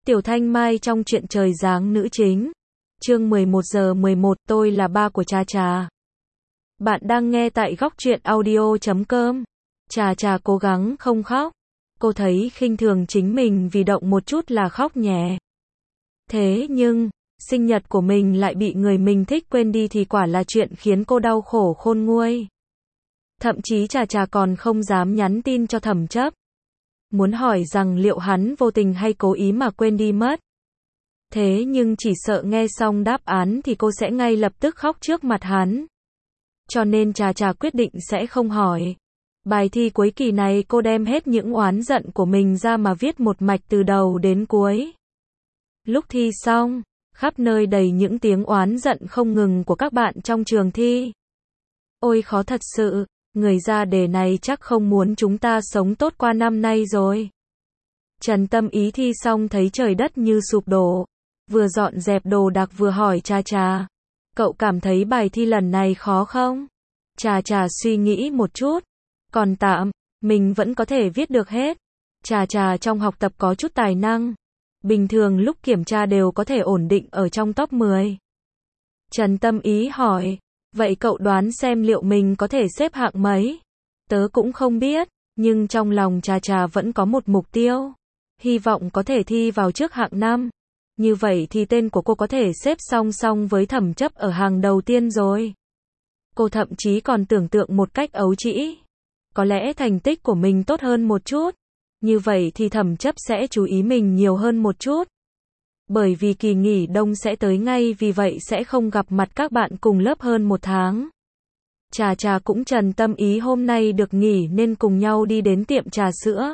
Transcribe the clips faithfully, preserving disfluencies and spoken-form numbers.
Tiểu Thanh Mai trong truyện Trời Giáng nữ chính. Chương mười một giờ mười một, tôi là ba của Trà Trà. Bạn đang nghe tại góc truyện audio chấm com. Trà Trà cố gắng không khóc. Cô thấy khinh thường chính mình vì động một chút là khóc nhẹ. Thế nhưng, sinh nhật của mình lại bị người mình thích quên đi thì quả là chuyện khiến cô đau khổ khôn nguôi. Thậm chí Trà Trà còn không dám nhắn tin cho Thẩm Chấp. Muốn hỏi rằng liệu hắn vô tình hay cố ý mà quên đi mất. Thế nhưng chỉ sợ nghe xong đáp án thì cô sẽ ngay lập tức khóc trước mặt hắn. Cho nên Trà Trà quyết định sẽ không hỏi. Bài thi cuối kỳ này cô đem hết những oán giận của mình ra mà viết một mạch từ đầu đến cuối. Lúc thi xong, khắp nơi đầy những tiếng oán giận không ngừng của các bạn trong trường thi. Ôi khó thật sự, người ra đề này chắc không muốn chúng ta sống tốt qua năm nay rồi. Trần Tâm Ý thi xong thấy trời đất như sụp đổ. Vừa dọn dẹp đồ đạc vừa hỏi Trà Trà. Cậu cảm thấy bài thi lần này khó không? Trà Trà suy nghĩ một chút. Còn tạm, mình vẫn có thể viết được hết. Trà Trà trong học tập có chút tài năng. Bình thường lúc kiểm tra đều có thể ổn định ở trong top mười. Trần Tâm Ý hỏi, vậy cậu đoán xem liệu mình có thể xếp hạng mấy? Tớ cũng không biết, nhưng trong lòng Trà Trà vẫn có một mục tiêu. Hy vọng có thể thi vào trước hạng năm. Như vậy thì tên của cô có thể xếp song song với Thẩm Chấp ở hàng đầu tiên rồi. Cô thậm chí còn tưởng tượng một cách ấu trĩ. Có lẽ thành tích của mình tốt hơn một chút. Như vậy thì Thẩm Chấp sẽ chú ý mình nhiều hơn một chút. Bởi vì kỳ nghỉ đông sẽ tới ngay, vì vậy sẽ không gặp mặt các bạn cùng lớp hơn một tháng. Trà Trà cũng Trần Tâm Ý hôm nay được nghỉ nên cùng nhau đi đến tiệm trà sữa.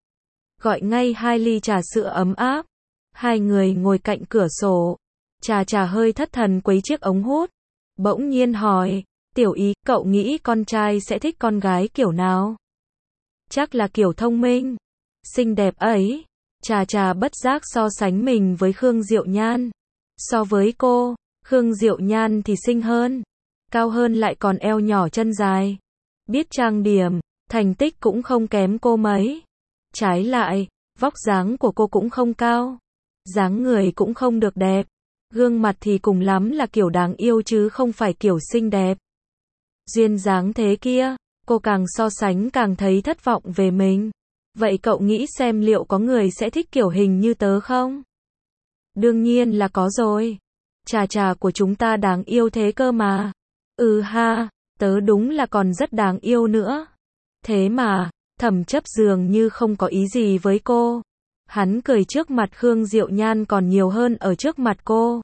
Gọi ngay hai ly trà sữa ấm áp. Hai người ngồi cạnh cửa sổ. Trà Trà hơi thất thần quấy chiếc ống hút. Bỗng nhiên hỏi, Tiểu Ý, cậu nghĩ con trai sẽ thích con gái kiểu nào? Chắc là kiểu thông minh, xinh đẹp ấy. Trà Trà bất giác so sánh mình với Khương Diệu Nhan. So với cô, Khương Diệu Nhan thì xinh hơn, cao hơn lại còn eo nhỏ chân dài. Biết trang điểm, thành tích cũng không kém cô mấy. Trái lại, vóc dáng của cô cũng không cao. Dáng người cũng không được đẹp. Gương mặt thì cùng lắm là kiểu đáng yêu chứ không phải kiểu xinh đẹp. Duyên dáng thế kia, cô càng so sánh càng thấy thất vọng về mình. Vậy cậu nghĩ xem liệu có người sẽ thích kiểu hình như tớ không? Đương nhiên là có rồi. Trà Trà của chúng ta đáng yêu thế cơ mà. Ừ ha, tớ đúng là còn rất đáng yêu nữa. Thế mà, Thẩm Chấp dường như không có ý gì với cô. Hắn cười trước mặt Khương Diệu Nhan còn nhiều hơn ở trước mặt cô.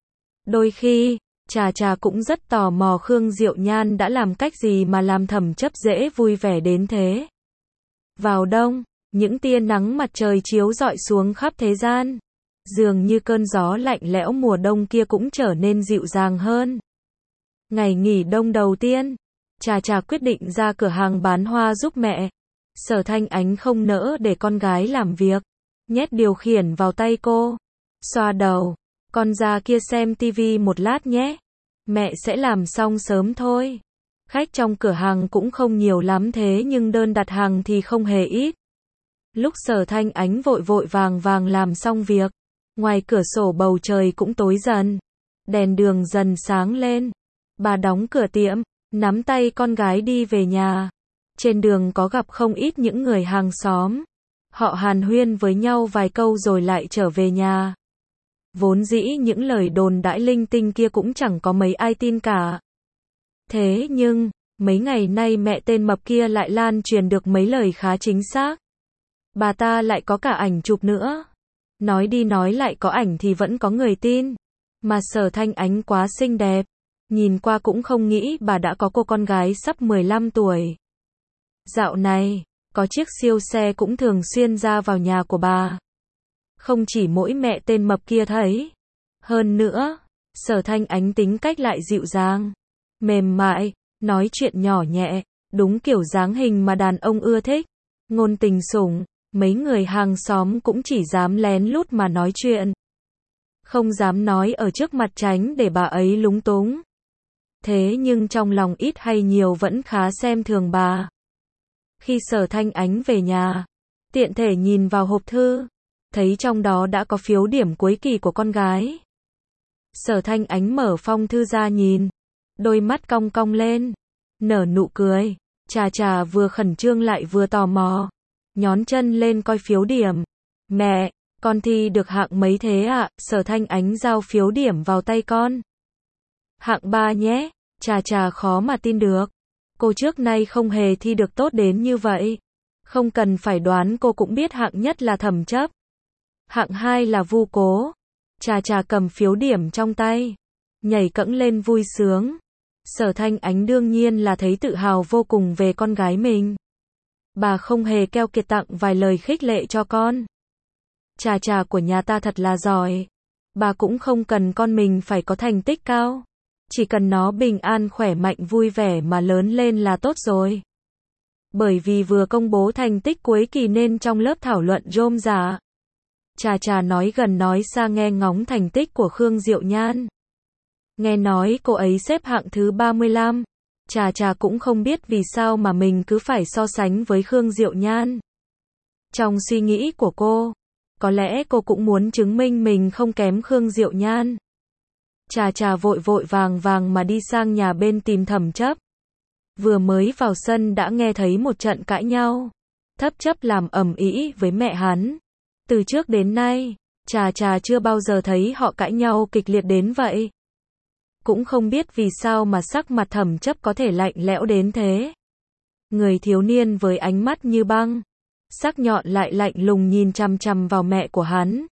Đôi khi, Trà Trà cũng rất tò mò Khương Diệu Nhan đã làm cách gì mà làm Thẩm Chấp dễ vui vẻ đến thế. Vào đông, những tia nắng mặt trời chiếu rọi xuống khắp thế gian. Dường như cơn gió lạnh lẽo mùa đông kia cũng trở nên dịu dàng hơn. Ngày nghỉ đông đầu tiên, Trà Trà quyết định ra cửa hàng bán hoa giúp mẹ. Sở Thanh Ánh không nỡ để con gái làm việc. Nhét điều khiển vào tay cô. Xoa đầu, con ra kia xem tivi một lát nhé. Mẹ sẽ làm xong sớm thôi. Khách trong cửa hàng cũng không nhiều lắm thế nhưng đơn đặt hàng thì không hề ít. Lúc Sở Thanh Ánh vội vội vàng vàng làm xong việc, ngoài cửa sổ bầu trời cũng tối dần. Đèn đường dần sáng lên. Bà đóng cửa tiệm, nắm tay con gái đi về nhà. Trên đường có gặp không ít những người hàng xóm. Họ hàn huyên với nhau vài câu rồi lại trở về nhà. Vốn dĩ những lời đồn đãi linh tinh kia cũng chẳng có mấy ai tin cả. Thế nhưng, mấy ngày nay mẹ tên mập kia lại lan truyền được mấy lời khá chính xác. Bà ta lại có cả ảnh chụp nữa. Nói đi nói lại có ảnh thì vẫn có người tin. Mà Sở Thanh Ánh quá xinh đẹp. Nhìn qua cũng không nghĩ bà đã có cô con gái sắp mười lăm tuổi. Dạo này, có chiếc siêu xe cũng thường xuyên ra vào nhà của bà. Không chỉ mỗi mẹ tên mập kia thấy. Hơn nữa, Sở Thanh Ánh tính cách lại dịu dàng, mềm mại, nói chuyện nhỏ nhẹ, đúng kiểu dáng hình mà đàn ông ưa thích. Ngôn tình sủng, mấy người hàng xóm cũng chỉ dám lén lút mà nói chuyện. Không dám nói ở trước mặt tránh để bà ấy lúng túng. Thế nhưng trong lòng ít hay nhiều vẫn khá xem thường bà. Khi Sở Thanh Ánh về nhà, tiện thể nhìn vào hộp thư, thấy trong đó đã có phiếu điểm cuối kỳ của con gái. Sở Thanh Ánh mở phong thư ra nhìn, đôi mắt cong cong lên, nở nụ cười. Trà Trà vừa khẩn trương lại vừa tò mò, nhón chân lên coi phiếu điểm. Mẹ, con thi được hạng mấy thế ạ? Sở Thanh Ánh giao phiếu điểm vào tay con. Hạng ba nhé. Trà Trà khó mà tin được. Cô trước nay không hề thi được tốt đến như vậy. Không cần phải đoán cô cũng biết hạng nhất là Thẩm Chấp. Hạng hai là Vu Cố. Trà Trà cầm phiếu điểm trong tay, nhảy cẫng lên vui sướng. Sở Thanh Ánh đương nhiên là thấy tự hào vô cùng về con gái mình. Bà không hề keo kiệt tặng vài lời khích lệ cho con. Trà Trà của nhà ta thật là giỏi. Bà cũng không cần con mình phải có thành tích cao. Chỉ cần nó bình an khỏe mạnh vui vẻ mà lớn lên là tốt rồi. Bởi vì vừa công bố thành tích cuối kỳ nên trong lớp thảo luận rôm rả. Trà Trà nói gần nói xa nghe ngóng thành tích của Khương Diệu Nhan. Nghe nói cô ấy xếp hạng thứ ba mươi lăm. Trà Trà cũng không biết vì sao mà mình cứ phải so sánh với Khương Diệu Nhan. Trong suy nghĩ của cô, có lẽ cô cũng muốn chứng minh mình không kém Khương Diệu Nhan. Trà Trà vội vội vàng vàng mà đi sang nhà bên tìm Thẩm Chấp. Vừa mới vào sân đã nghe thấy một trận cãi nhau. Thấp Chấp làm ầm ĩ với mẹ hắn. Từ trước đến nay, Trà Trà chưa bao giờ thấy họ cãi nhau kịch liệt đến vậy. Cũng không biết vì sao mà sắc mặt Thẩm Chấp có thể lạnh lẽo đến thế. Người thiếu niên với ánh mắt như băng, sắc nhọn lại lạnh lùng nhìn chằm chằm vào mẹ của hắn.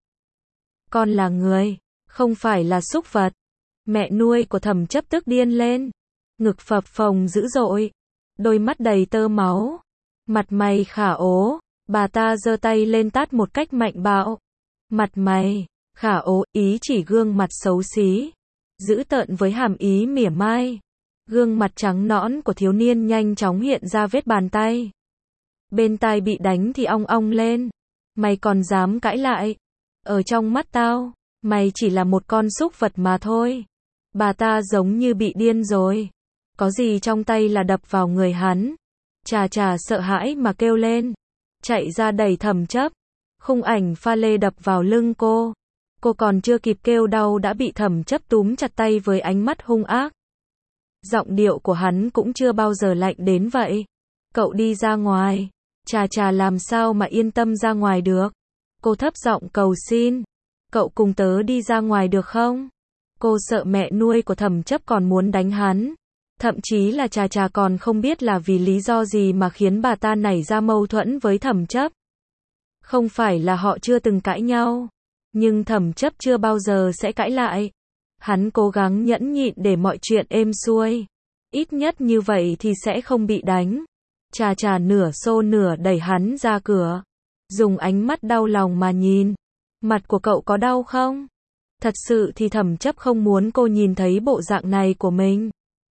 Con là người, không phải là súc vật. Mẹ nuôi của Thẩm Chấp tức điên lên, ngực phập phồng dữ dội, đôi mắt đầy tơ máu, mặt mày khả ố. Bà ta giơ tay lên tát một cách mạnh bạo. Mặt mày khả ố ý chỉ gương mặt xấu xí, dữ tợn với hàm ý mỉa mai. Gương mặt trắng nõn của thiếu niên nhanh chóng hiện ra vết bàn tay. Bên tai bị đánh thì ong ong lên. Mày còn dám cãi lại? Ở trong mắt tao, mày chỉ là một con súc vật mà thôi. Bà ta giống như bị điên rồi. Có gì trong tay là đập vào người hắn. Trà Trà sợ hãi mà kêu lên, chạy ra đẩy Thẩm Chấp. Khung ảnh pha lê đập vào lưng cô. Cô còn chưa kịp kêu đau đã bị Thẩm Chấp túm chặt tay với ánh mắt hung ác. Giọng điệu của hắn cũng chưa bao giờ lạnh đến vậy. Cậu đi ra ngoài. Trà Trà làm sao mà yên tâm ra ngoài được. Cô thấp giọng cầu xin. Cậu cùng tớ đi ra ngoài được không? Cô sợ mẹ nuôi của Thẩm Chấp còn muốn đánh hắn. Thậm chí là Trà Trà còn không biết là vì lý do gì mà khiến bà ta nảy ra mâu thuẫn với Thẩm Chấp. Không phải là họ chưa từng cãi nhau, nhưng Thẩm Chấp chưa bao giờ sẽ cãi lại. Hắn cố gắng nhẫn nhịn để mọi chuyện êm xuôi. Ít nhất như vậy thì sẽ không bị đánh. Trà Trà nửa xô nửa đẩy hắn ra cửa. Dùng ánh mắt đau lòng mà nhìn. Mặt của cậu có đau không? Thật sự thì Thẩm Chấp không muốn cô nhìn thấy bộ dạng này của mình.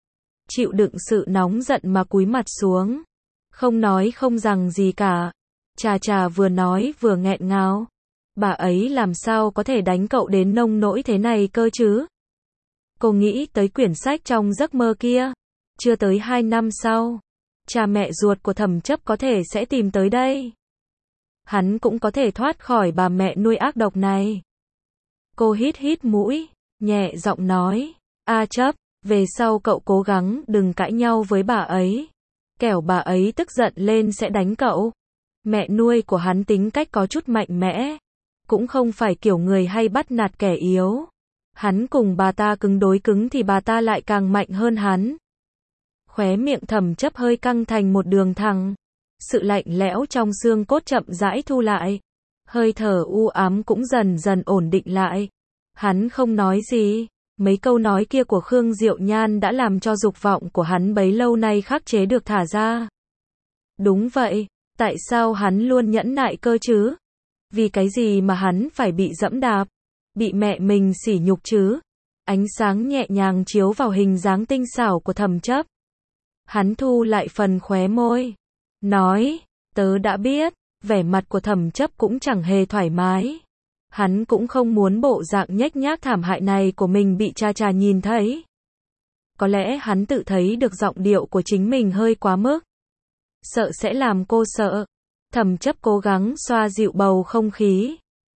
Chịu đựng sự nóng giận mà cúi mặt xuống. Không nói không rằng gì cả. Trà Trà vừa nói vừa nghẹn ngào. Bà ấy làm sao có thể đánh cậu đến nông nỗi thế này cơ chứ? Cô nghĩ tới quyển sách trong giấc mơ kia. Chưa tới hai năm sau, cha mẹ ruột của Thẩm Chấp có thể sẽ tìm tới đây. Hắn cũng có thể thoát khỏi bà mẹ nuôi ác độc này. Cô hít hít mũi, nhẹ giọng nói, A Chấp, về sau cậu cố gắng đừng cãi nhau với bà ấy. Kẻo bà ấy tức giận lên sẽ đánh cậu. Mẹ nuôi của hắn tính cách có chút mạnh mẽ. Cũng không phải kiểu người hay bắt nạt kẻ yếu. Hắn cùng bà ta cứng đối cứng thì bà ta lại càng mạnh hơn hắn. Khóe miệng Thẩm Chấp hơi căng thành một đường thẳng. Sự lạnh lẽo trong xương cốt chậm rãi thu lại. Hơi thở u ám cũng dần dần ổn định lại. Hắn không nói gì. Mấy câu nói kia của Khương Diệu Nhan đã làm cho dục vọng của hắn bấy lâu nay khắc chế được thả ra. Đúng vậy, tại sao hắn luôn nhẫn nại cơ chứ? Vì cái gì mà hắn phải bị dẫm đạp? Bị mẹ mình sỉ nhục chứ? Ánh sáng nhẹ nhàng chiếu vào hình dáng tinh xảo của Thẩm Chấp. Hắn thu lại phần khóe môi. Nói, tớ đã biết. Vẻ mặt của Thẩm Chấp cũng chẳng hề thoải mái. Hắn cũng không muốn bộ dạng nhếch nhác thảm hại này của mình bị Trà Trà nhìn thấy. Có lẽ hắn tự thấy được giọng điệu của chính mình hơi quá mức. Sợ sẽ làm cô sợ. Thẩm Chấp cố gắng xoa dịu bầu không khí.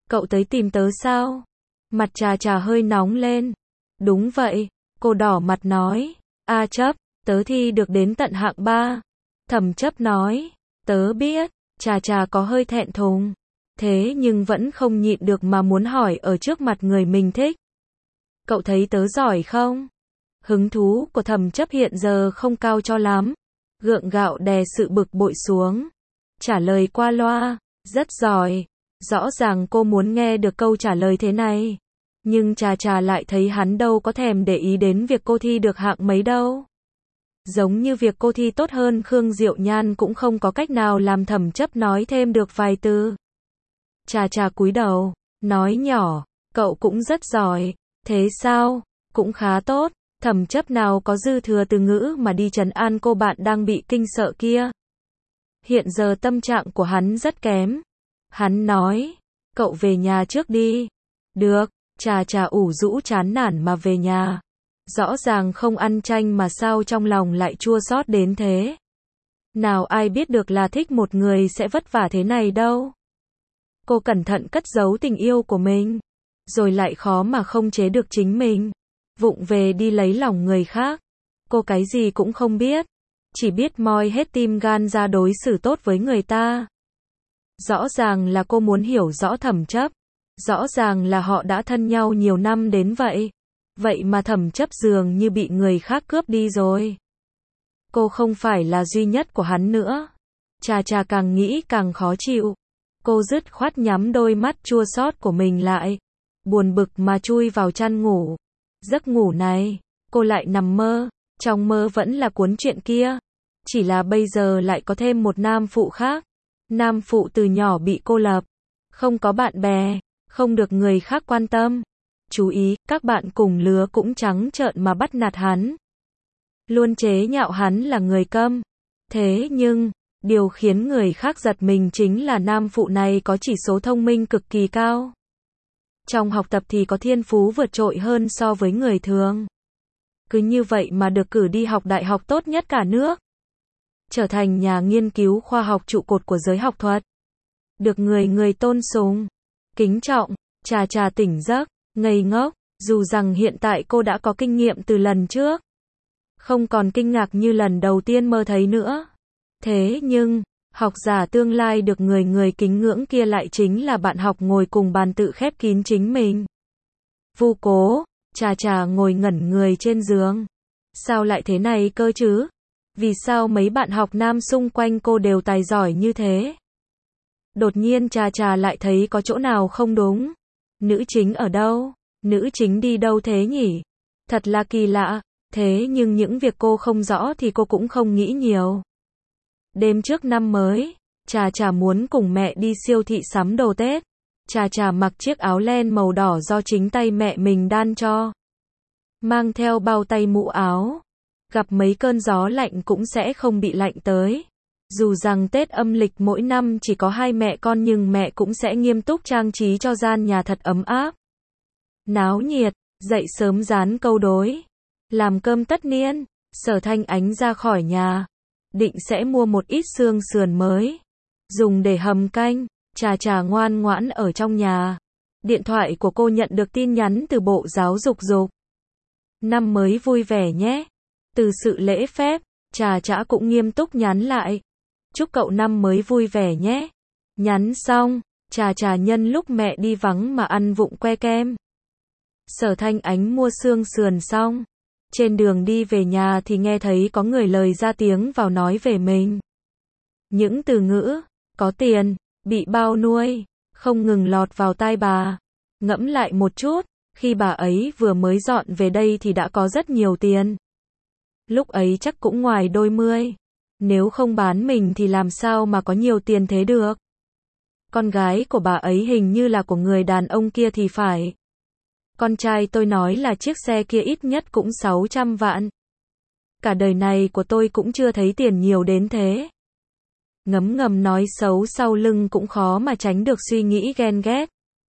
Cậu tới tìm tớ sao? Mặt Trà Trà hơi nóng lên. Đúng vậy, cô đỏ mặt nói. A Chấp, tớ thi được đến tận hạng ba. Thẩm Chấp nói. Tớ biết, Trà Trà có hơi thẹn thùng. Thế nhưng vẫn không nhịn được mà muốn hỏi ở trước mặt người mình thích. Cậu thấy tớ giỏi không? Hứng thú của Thẩm Chấp hiện giờ không cao cho lắm. Gượng gạo đè sự bực bội xuống. Trả lời qua loa, rất giỏi. Rõ ràng cô muốn nghe được câu trả lời thế này. Nhưng Trà Trà lại thấy hắn đâu có thèm để ý đến việc cô thi được hạng mấy đâu. Giống như việc cô thi tốt hơn Khương Diệu Nhan cũng không có cách nào làm Thẩm Chấp nói thêm được vài từ. Trà Trà cúi đầu, nói nhỏ, cậu cũng rất giỏi. Thế sao? Cũng khá tốt. Thẩm Chấp nào có dư thừa từ ngữ mà đi trấn an cô bạn đang bị kinh sợ kia. Hiện giờ tâm trạng của hắn rất kém. Hắn nói, cậu về nhà trước đi. Được, Trà Trà ủ rũ chán nản mà về nhà. Rõ ràng không ăn chanh mà sao trong lòng lại chua xót đến thế. Nào ai biết được là thích một người sẽ vất vả thế này đâu. Cô cẩn thận cất giấu tình yêu của mình. Rồi lại khó mà không chế được chính mình. Vụng về đi lấy lòng người khác. Cô cái gì cũng không biết. Chỉ biết moi hết tim gan ra đối xử tốt với người ta. Rõ ràng là cô muốn hiểu rõ Thẩm Chấp. Rõ ràng là họ đã thân nhau nhiều năm đến vậy. Vậy mà Thẩm Chấp dường như bị người khác cướp đi rồi. Cô không phải là duy nhất của hắn nữa. Trà Trà càng nghĩ càng khó chịu. Cô dứt khoát nhắm đôi mắt chua xót của mình lại. Buồn bực mà chui vào chăn ngủ. Giấc ngủ này, cô lại nằm mơ. Trong mơ vẫn là cuốn truyện kia. Chỉ là bây giờ lại có thêm một nam phụ khác. Nam phụ từ nhỏ bị cô lập. Không có bạn bè. Không được người khác quan tâm. Chú ý, các bạn cùng lứa cũng trắng trợn mà bắt nạt hắn. Luôn chế nhạo hắn là người câm. Thế nhưng, điều khiến người khác giật mình chính là nam phụ này có chỉ số thông minh cực kỳ cao. Trong học tập thì có thiên phú vượt trội hơn so với người thường. Cứ như vậy mà được cử đi học đại học tốt nhất cả nước. Trở thành nhà nghiên cứu khoa học trụ cột của giới học thuật. Được người người tôn sùng, kính trọng. Trà Trà tỉnh giấc, ngây ngốc, dù rằng hiện tại cô đã có kinh nghiệm từ lần trước. Không còn kinh ngạc như lần đầu tiên mơ thấy nữa. Thế nhưng, học giả tương lai được người người kính ngưỡng kia lại chính là bạn học ngồi cùng bàn tự khép kín chính mình. Vu Cố, Trà Trà ngồi ngẩn người trên giường. Sao lại thế này cơ chứ? Vì sao mấy bạn học nam xung quanh cô đều tài giỏi như thế? Đột nhiên Trà Trà lại thấy có chỗ nào không đúng. Nữ chính ở đâu? Nữ chính đi đâu thế nhỉ? Thật là kỳ lạ. Thế nhưng những việc cô không rõ thì cô cũng không nghĩ nhiều. Đêm trước năm mới, Trà Trà muốn cùng mẹ đi siêu thị sắm đồ Tết. Trà Trà mặc chiếc áo len màu đỏ do chính tay mẹ mình đan cho. Mang theo bao tay mũ áo. Gặp mấy cơn gió lạnh cũng sẽ không bị lạnh tới. Dù rằng Tết âm lịch mỗi năm chỉ có hai mẹ con nhưng mẹ cũng sẽ nghiêm túc trang trí cho gian nhà thật ấm áp. Náo nhiệt, dậy sớm dán câu đối. Làm cơm tất niên, Sở Thanh Ánh ra khỏi nhà. Định sẽ mua một ít xương sườn mới. Dùng để hầm canh. Trà Trà ngoan ngoãn ở trong nhà. Điện thoại của cô nhận được tin nhắn từ Bộ Giáo dục Dục. Năm mới vui vẻ nhé. Từ sự lễ phép, Trà Trà cũng nghiêm túc nhắn lại. Chúc cậu năm mới vui vẻ nhé. Nhắn xong, Trà Trà nhân lúc mẹ đi vắng mà ăn vụng que kem. Sở Thanh Ánh mua xương sườn xong. Trên đường đi về nhà thì nghe thấy có người lời ra tiếng vào nói về mình. Những từ ngữ, có tiền, bị bao nuôi, không ngừng lọt vào tai bà. Ngẫm lại một chút, khi bà ấy vừa mới dọn về đây thì đã có rất nhiều tiền. Lúc ấy chắc cũng ngoài đôi mươi. Nếu không bán mình thì làm sao mà có nhiều tiền thế được. Con gái của bà ấy hình như là của người đàn ông kia thì phải. Con trai tôi nói là chiếc xe kia ít nhất cũng sáu trăm vạn. Cả đời này của tôi cũng chưa thấy tiền nhiều đến thế. Ngấm ngầm nói xấu sau lưng cũng khó mà tránh được suy nghĩ ghen ghét.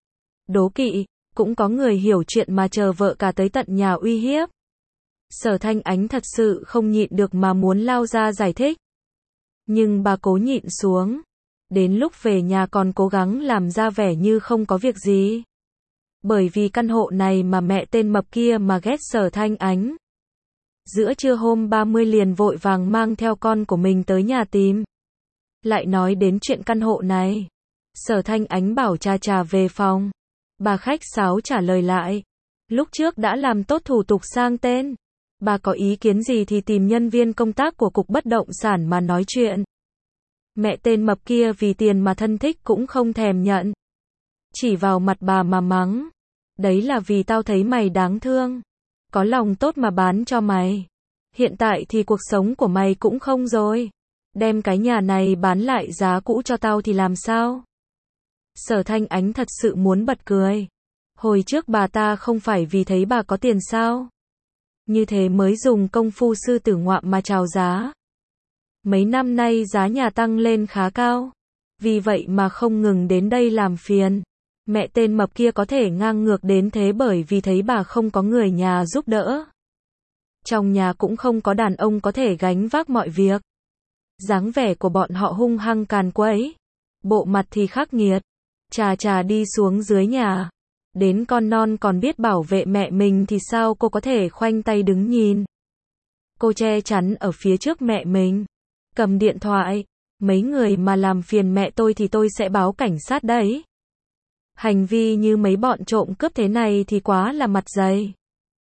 Đố kỵ, cũng có người hiểu chuyện mà chờ vợ cả tới tận nhà uy hiếp. Sở Thanh Ánh thật sự không nhịn được mà muốn lao ra giải thích. Nhưng bà cố nhịn xuống. Đến lúc về nhà còn cố gắng làm ra vẻ như không có việc gì. Bởi vì căn hộ này mà mẹ tên mập kia mà ghét Sở Thanh Ánh. Giữa trưa hôm ba mươi liền vội vàng mang theo con của mình tới nhà tìm. Lại nói đến chuyện căn hộ này. Sở Thanh Ánh bảo cha trà về phòng. Bà khách sáo trả lời lại. Lúc trước đã làm tốt thủ tục sang tên. Bà có ý kiến gì thì tìm nhân viên công tác của Cục Bất động sản mà nói chuyện. Mẹ tên mập kia vì tiền mà thân thích cũng không thèm nhận. Chỉ vào mặt bà mà mắng. Đấy là vì tao thấy mày đáng thương. Có lòng tốt mà bán cho mày. Hiện tại thì cuộc sống của mày cũng không rồi. Đem cái nhà này bán lại giá cũ cho tao thì làm sao? Sở Thanh Ánh thật sự muốn bật cười. Hồi trước bà ta không phải vì thấy bà có tiền sao? Như thế mới dùng công phu sư tử ngoạm mà chào giá. Mấy năm nay giá nhà tăng lên khá cao. Vì vậy mà không ngừng đến đây làm phiền. Mẹ tên mập kia có thể ngang ngược đến thế bởi vì thấy bà không có người nhà giúp đỡ. Trong nhà cũng không có đàn ông có thể gánh vác mọi việc. Dáng vẻ của bọn họ hung hăng càn quấy. Bộ mặt thì khắc nghiệt. Trà trà đi xuống dưới nhà. Đến con non còn biết bảo vệ mẹ mình thì sao cô có thể khoanh tay đứng nhìn. Cô che chắn ở phía trước mẹ mình. Cầm điện thoại. Mấy người mà làm phiền mẹ tôi thì tôi sẽ báo cảnh sát đấy. Hành vi như mấy bọn trộm cướp thế này thì quá là mặt dày.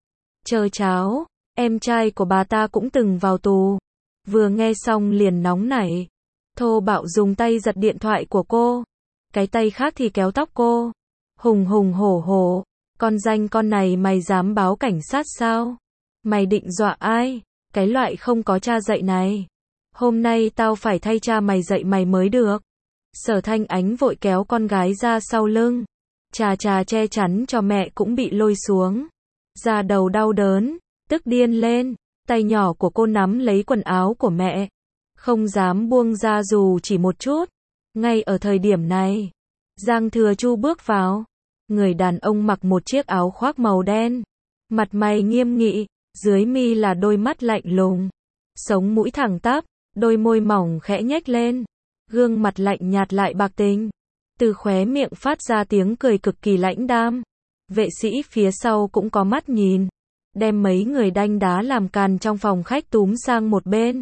Chờ cháo, em trai của bà ta cũng từng vào tù. Vừa nghe xong liền nóng nảy. Thô bạo dùng tay giật điện thoại của cô. Cái tay khác thì kéo tóc cô. Hùng hùng hổ hổ. Con danh con này mày dám báo cảnh sát sao? Mày định dọa ai? Cái loại không có cha dạy này. Hôm nay tao phải thay cha mày dạy mày mới được. Sở Thanh Ánh vội kéo con gái ra sau lưng. Trà trà che chắn cho mẹ cũng bị lôi xuống. Da đầu đau đớn, tức điên lên. Tay nhỏ của cô nắm lấy quần áo của mẹ. Không dám buông ra dù chỉ một chút. Ngay ở thời điểm này, Giang Thừa Chu bước vào. Người đàn ông mặc một chiếc áo khoác màu đen. Mặt mày nghiêm nghị, dưới mi là đôi mắt lạnh lùng. Sống mũi thẳng tắp, đôi môi mỏng khẽ nhếch lên. Gương mặt lạnh nhạt lại bạc tình. Từ khóe miệng phát ra tiếng cười cực kỳ lãnh đam. Vệ sĩ phía sau cũng có mắt nhìn. Đem mấy người đanh đá làm càn trong phòng khách túm sang một bên.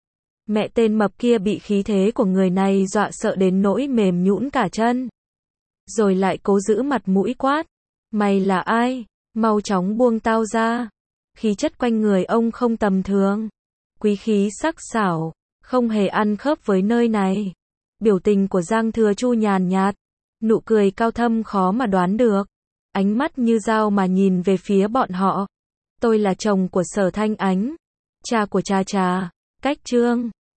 Mẹ tên mập kia bị khí thế của người này dọa sợ đến nỗi mềm nhũn cả chân. Rồi lại cố giữ mặt mũi quát. Mày là ai? Mau chóng buông tao ra. Khí chất quanh người ông không tầm thường. Quý khí sắc sảo. Không hề ăn khớp với nơi này. Biểu tình của Giang Thừa Chu nhàn nhạt. Nụ cười cao thâm khó mà đoán được. Ánh mắt như dao mà nhìn về phía bọn họ. Tôi là chồng của Sở Thanh Ánh. Cha của Trà Trà. Cách chương